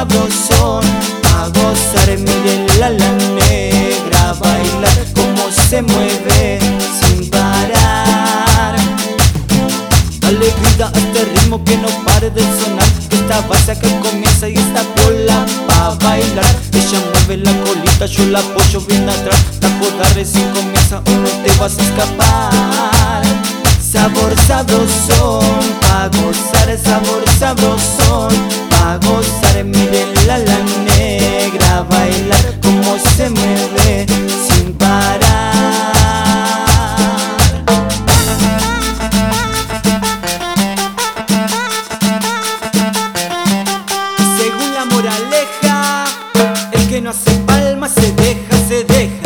sabrosón, a gozar. Mírenla la negra bailar como se mueve sin parar. Dale vida a este ritmo que no pare de sonar, que esta base que comienza y esta cola pa' bailar. Ella mueve la colita, yo la apoyo bien atrás. La joda recién comienza o no te vas a escapar. Sabor sabrosón, pa' gozar, sabor sabrosón, pa' gozar. Mírenla la negra bailar como se mueve sin parar. Según la moraleja, el que no hace palmas se deja, se deja.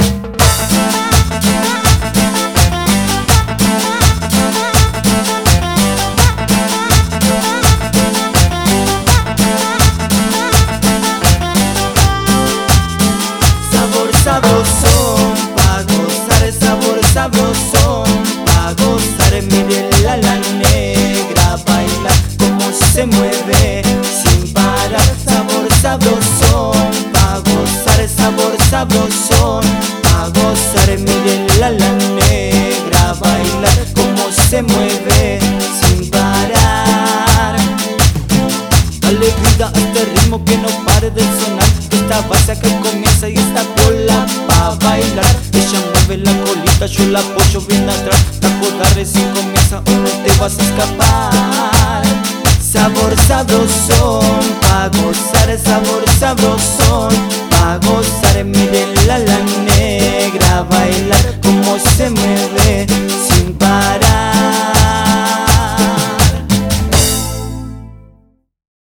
Sabrosón, pa' gozar, sabor sabrosón, pa' gozar. Mírenla la negra bailar como se mueve sin parar. Sabor sabrosón, pa' gozar, sabor sabrosón, pa' gozar. Mírenla la negra bailar como se mueve sin parar. Dale vida a este ritmo que no pare de sonar, esta base que comienza y esta cola pa' bailar. Ella mueve la colita, yo la apoyo bien atrás. La joda recién comienza o no te vas a escapar. Sabor sabrosón, pa' gozar, sabor sabrosón,